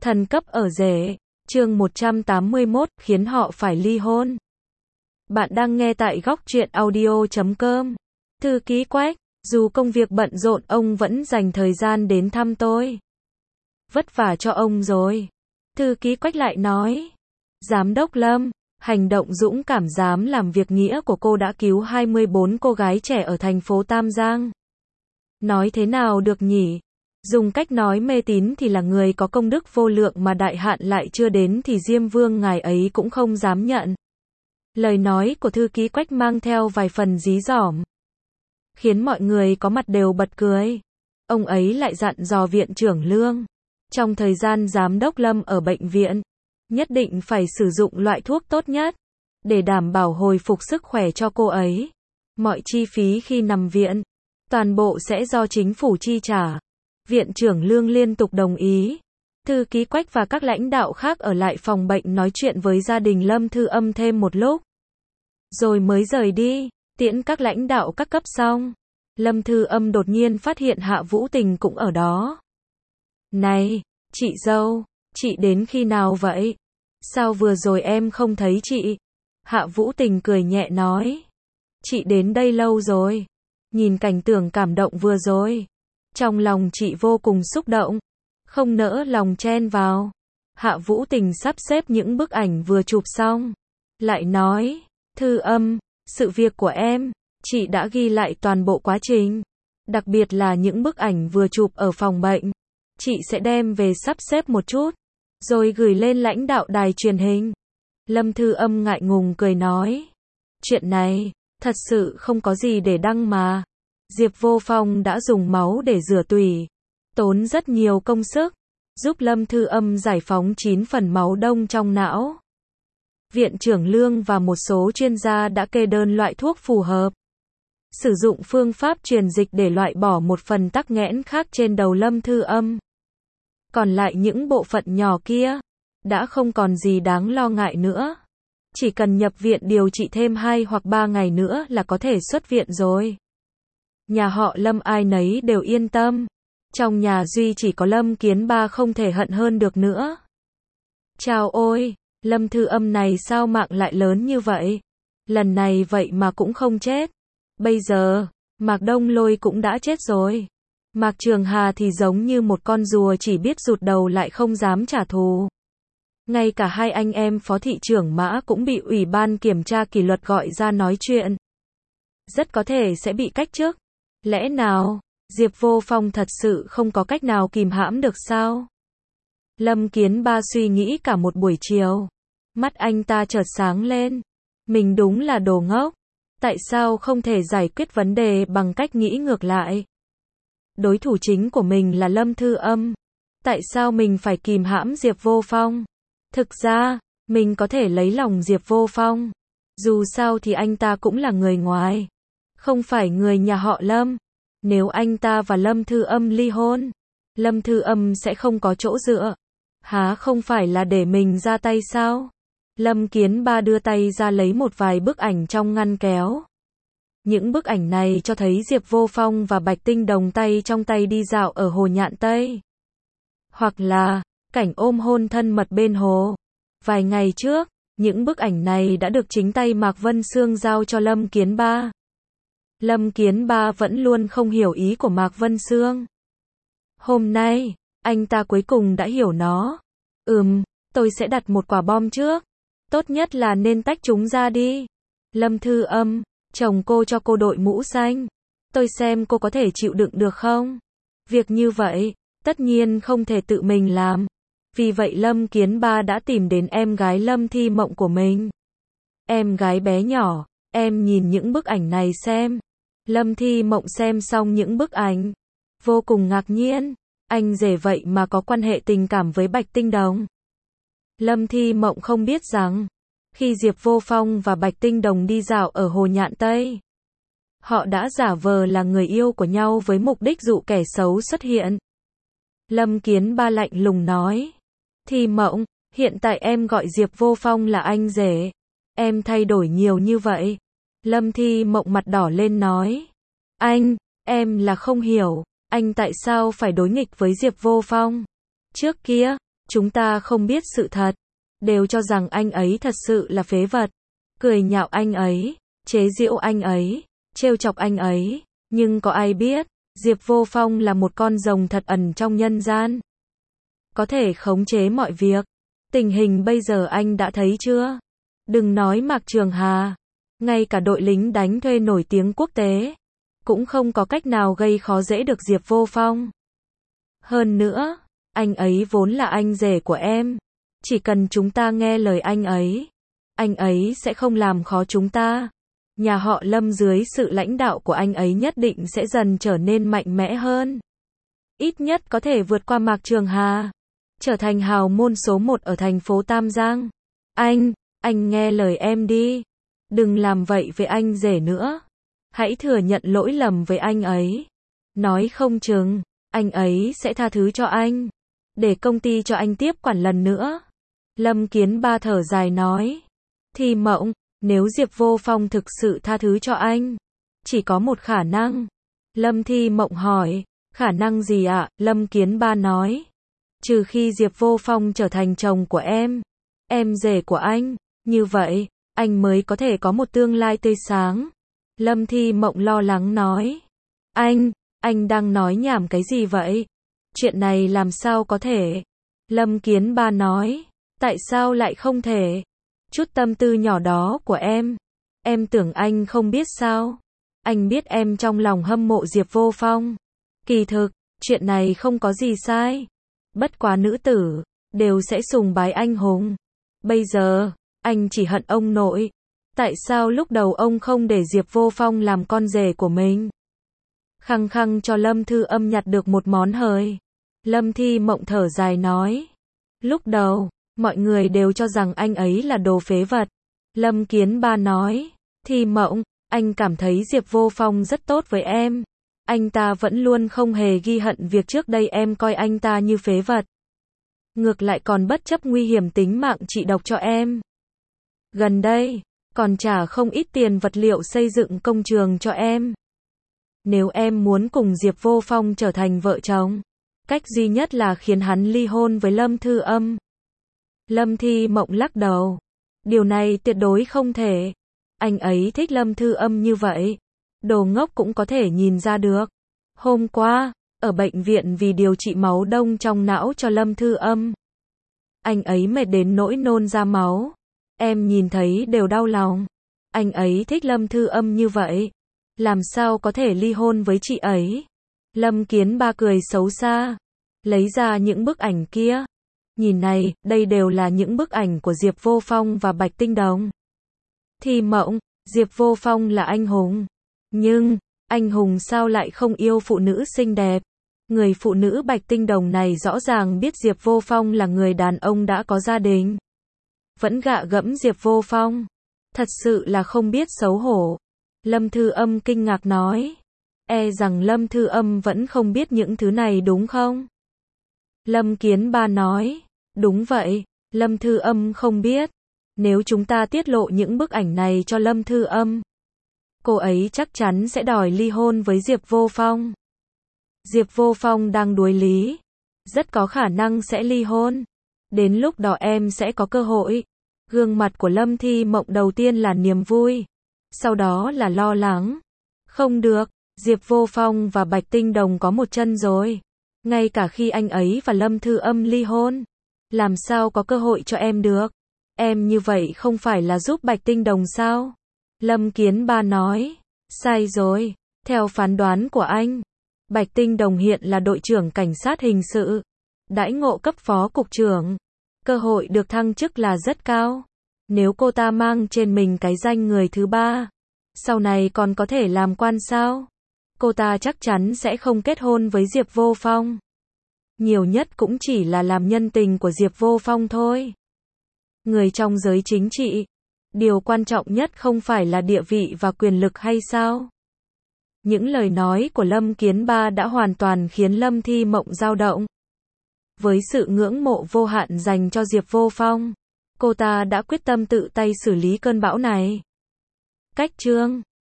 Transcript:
Thần cấp ở rể, chương 181, khiến họ phải ly hôn. Bạn đang nghe tại góc truyện audio.com. Thư ký Quách, dù công việc bận rộn ông vẫn dành thời gian đến thăm tôi. Vất vả cho ông rồi. Thư ký Quách lại nói. Giám đốc Lâm, hành động dũng cảm dám làm việc nghĩa của cô đã cứu 24 cô gái trẻ ở thành phố Tam Giang. Nói thế nào được nhỉ? Dùng cách nói mê tín thì là người có công đức vô lượng mà đại hạn lại chưa đến thì Diêm Vương ngài ấy cũng không dám nhận. Lời nói của thư ký Quách mang theo vài phần dí dỏm, khiến mọi người có mặt đều bật cười. Ông ấy lại dặn dò viện trưởng Lương, trong thời gian giám đốc Lâm ở bệnh viện, nhất định phải sử dụng loại thuốc tốt nhất, để đảm bảo hồi phục sức khỏe cho cô ấy. Mọi chi phí khi nằm viện, toàn bộ sẽ do chính phủ chi trả. Viện trưởng Lương liên tục đồng ý. Thư ký Quách và các lãnh đạo khác ở lại phòng bệnh nói chuyện với gia đình Lâm Thư Âm thêm một lúc, rồi mới rời đi. Tiễn các lãnh đạo các cấp xong, Lâm Thư Âm đột nhiên phát hiện Hạ Vũ Tình cũng ở đó. Này, chị dâu, chị đến khi nào vậy? Sao vừa rồi em không thấy chị? Hạ Vũ Tình cười nhẹ nói. Chị đến đây lâu rồi. Nhìn cảnh tượng cảm động vừa rồi, trong lòng chị vô cùng xúc động, không nỡ lòng chen vào. Hạ Vũ Tình sắp xếp những bức ảnh vừa chụp xong, lại nói, Thư Âm, sự việc của em, chị đã ghi lại toàn bộ quá trình, đặc biệt là những bức ảnh vừa chụp ở phòng bệnh. Chị sẽ đem về sắp xếp một chút, rồi gửi lên lãnh đạo đài truyền hình. Lâm Thư Âm ngại ngùng cười nói, chuyện này, thật sự không có gì để đăng mà. Diệp Vô Phong đã dùng máu để rửa tủy, tốn rất nhiều công sức, giúp Lâm Thư Âm giải phóng 9 phần máu đông trong não. Viện trưởng Lương và một số chuyên gia đã kê đơn loại thuốc phù hợp, sử dụng phương pháp truyền dịch để loại bỏ một phần tắc nghẽn khác trên đầu Lâm Thư Âm. Còn lại những bộ phận nhỏ kia, đã không còn gì đáng lo ngại nữa. Chỉ cần nhập viện điều trị thêm 2 hoặc 3 ngày nữa là có thể xuất viện rồi. Nhà họ Lâm ai nấy đều yên tâm. Trong nhà duy chỉ có Lâm Kiến Ba không thể hận hơn được nữa. Chào ôi, Lâm Thư Âm này sao mạng lại lớn như vậy? Lần này vậy mà cũng không chết. Bây giờ, Mạc Đông Lôi cũng đã chết rồi. Mạc Trường Hà thì giống như một con rùa chỉ biết rụt đầu lại không dám trả thù. Ngay cả hai anh em phó thị trưởng Mã cũng bị Ủy ban kiểm tra kỷ luật gọi ra nói chuyện. Rất có thể sẽ bị cách chức. Lẽ nào, Diệp Vô Phong thật sự không có cách nào kìm hãm được sao? Lâm Kiến Ba suy nghĩ cả một buổi chiều. Mắt anh ta chợt sáng lên. Mình đúng là đồ ngốc. Tại sao không thể giải quyết vấn đề bằng cách nghĩ ngược lại? Đối thủ chính của mình là Lâm Thư Âm. Tại sao mình phải kìm hãm Diệp Vô Phong? Thực ra, mình có thể lấy lòng Diệp Vô Phong. Dù sao thì anh ta cũng là người ngoài, không phải người nhà họ Lâm. Nếu anh ta và Lâm Thư Âm ly hôn, Lâm Thư Âm sẽ không có chỗ dựa. Há không phải là để mình ra tay sao? Lâm Kiến Ba đưa tay ra lấy một vài bức ảnh trong ngăn kéo. Những bức ảnh này cho thấy Diệp Vô Phong và Bạch Tinh Đồng tay trong tay đi dạo ở Hồ Nhạn Tây. Hoặc là cảnh ôm hôn thân mật bên hồ. Vài ngày trước, những bức ảnh này đã được chính tay Mạc Vân Sương giao cho Lâm Kiến Ba. Lâm Kiến Ba vẫn luôn không hiểu ý của Mạc Vân Sương. Hôm nay, anh ta cuối cùng đã hiểu nó. Tôi sẽ đặt một quả bom trước. Tốt nhất là nên tách chúng ra đi. Lâm Thư Âm, chồng cô cho cô đội mũ xanh. Tôi xem cô có thể chịu đựng được không? Việc như vậy, tất nhiên không thể tự mình làm. Vì vậy Lâm Kiến Ba đã tìm đến em gái Lâm Thi Mộng của mình. Em gái bé nhỏ, em nhìn những bức ảnh này xem. Lâm Thi Mộng xem xong những bức ảnh, vô cùng ngạc nhiên. Anh rể vậy mà có quan hệ tình cảm với Bạch Tinh Đồng. Lâm Thi Mộng không biết rằng, khi Diệp Vô Phong và Bạch Tinh Đồng đi dạo ở Hồ Nhạn Tây, họ đã giả vờ là người yêu của nhau với mục đích dụ kẻ xấu xuất hiện. Lâm Kiến Ba lạnh lùng nói. Thi Mộng, hiện tại em gọi Diệp Vô Phong là anh rể. Em thay đổi nhiều như vậy. Lâm Thi Mộng mặt đỏ lên nói. Em là không hiểu, anh tại sao phải đối nghịch với Diệp Vô Phong? Trước kia, Chúng ta không biết sự thật, đều cho rằng anh ấy thật sự là phế vật, cười nhạo anh ấy, chế giễu anh ấy, trêu chọc anh ấy, nhưng có ai biết, Diệp Vô Phong là một con rồng thật ẩn trong nhân gian, có thể khống chế mọi việc. Tình hình bây giờ anh đã thấy chưa? Đừng nói Mạc Trường Hà, ngay cả đội lính đánh thuê nổi tiếng quốc tế cũng không có cách nào gây khó dễ được Diệp Vô Phong. Hơn nữa, anh ấy vốn là anh rể của em, chỉ cần chúng ta nghe lời anh ấy sẽ không làm khó chúng ta. Nhà họ Lâm dưới sự lãnh đạo của anh ấy nhất định sẽ dần trở nên mạnh mẽ hơn. Ít nhất có thể vượt qua Mạc Trường Hà, trở thành hào môn số 1 ở thành phố Tam Giang. Anh nghe lời em đi. Đừng làm vậy với anh rể nữa. Hãy thừa nhận lỗi lầm với anh ấy. Nói không chừng, anh ấy sẽ tha thứ cho anh, để công ty cho anh tiếp quản lần nữa. Lâm Kiến Ba thở dài nói. Thi Mộng, nếu Diệp Vô Phong thực sự tha thứ cho anh, chỉ có một khả năng. Lâm Thi Mộng hỏi, khả năng gì ạ? Lâm Kiến Ba nói, trừ khi Diệp Vô Phong trở thành chồng của em rể của anh, như vậy, anh mới có thể có một tương lai tươi sáng. Lâm Thi Mộng lo lắng nói, anh đang nói nhảm cái gì vậy? Chuyện này làm sao có thể? Lâm Kiến Ba nói, tại sao lại không thể? Chút tâm tư nhỏ đó của em tưởng anh không biết sao? Anh biết em trong lòng hâm mộ Diệp Vô Phong. Kỳ thực, chuyện này không có gì sai. Bất quá nữ tử đều sẽ sùng bái anh hùng. Bây giờ, anh chỉ hận ông nội. Tại sao lúc đầu ông không để Diệp Vô Phong làm con rể của mình? Khăng khăng cho Lâm Thư Âm nhặt được một món hời. Lâm Thi Mộng thở dài nói, lúc đầu, mọi người đều cho rằng anh ấy là đồ phế vật. Lâm Kiến Ba nói, Thi Mộng, anh cảm thấy Diệp Vô Phong rất tốt với em. Anh ta vẫn luôn không hề ghi hận việc trước đây em coi anh ta như phế vật. Ngược lại còn bất chấp nguy hiểm tính mạng trị độc cho em. Gần đây, còn trả không ít tiền vật liệu xây dựng công trường cho em. Nếu em muốn cùng Diệp Vô Phong trở thành vợ chồng, cách duy nhất là khiến hắn ly hôn với Lâm Thư Âm. Lâm Thi Mộng lắc đầu. Điều này tuyệt đối không thể. Anh ấy thích Lâm Thư Âm như vậy. Đồ ngốc cũng có thể nhìn ra được. Hôm qua, ở bệnh viện vì điều trị máu đông trong não cho Lâm Thư Âm, anh ấy mệt đến nỗi nôn ra máu. Em nhìn thấy đều đau lòng. Anh ấy thích Lâm Thư Âm như vậy, làm sao có thể ly hôn với chị ấy? Lâm Kiến Ba cười xấu xa, lấy ra những bức ảnh kia. Nhìn này, đây đều là những bức ảnh của Diệp Vô Phong và Bạch Tinh Đồng. Thi Mộng, Diệp Vô Phong là anh hùng. Nhưng, anh hùng sao lại không yêu phụ nữ xinh đẹp? Người phụ nữ Bạch Tinh Đồng này rõ ràng biết Diệp Vô Phong là người đàn ông đã có gia đình, vẫn gạ gẫm Diệp Vô Phong. Thật sự là không biết xấu hổ. Lâm Thư Âm kinh ngạc nói. E rằng Lâm Thư Âm vẫn không biết những thứ này đúng không? Lâm Kiến Ba nói. Đúng vậy, Lâm Thư Âm không biết. Nếu chúng ta tiết lộ những bức ảnh này cho Lâm Thư Âm, cô ấy chắc chắn sẽ đòi ly hôn với Diệp Vô Phong. Diệp Vô Phong đang đuối lý, rất có khả năng sẽ ly hôn. Đến lúc đó em sẽ có cơ hội. Gương mặt của Lâm Thi Mộng đầu tiên là niềm vui, sau đó là lo lắng. Không được, Diệp Vô Phong và Bạch Tinh Đồng có một chân rồi. Ngay cả khi anh ấy và Lâm Thư Âm ly hôn, làm sao có cơ hội cho em được? Em như vậy không phải là giúp Bạch Tinh Đồng sao? Lâm Kiến Ba nói. Sai rồi, theo phán đoán của anh, Bạch Tinh Đồng hiện là đội trưởng cảnh sát hình sự, đãi ngộ cấp phó cục trưởng. Cơ hội được thăng chức là rất cao. Nếu cô ta mang trên mình cái danh người thứ ba, sau này còn có thể làm quan sao? Cô ta chắc chắn sẽ không kết hôn với Diệp Vô Phong. Nhiều nhất cũng chỉ là làm nhân tình của Diệp Vô Phong thôi. Người trong giới chính trị, điều quan trọng nhất không phải là địa vị và quyền lực hay sao? Những lời nói của Lâm Kiến Ba đã hoàn toàn khiến Lâm Thi Mộng dao động. Với sự ngưỡng mộ vô hạn dành cho Diệp Vô Phong, cô ta đã quyết tâm tự tay xử lý cơn bão này. Cách chương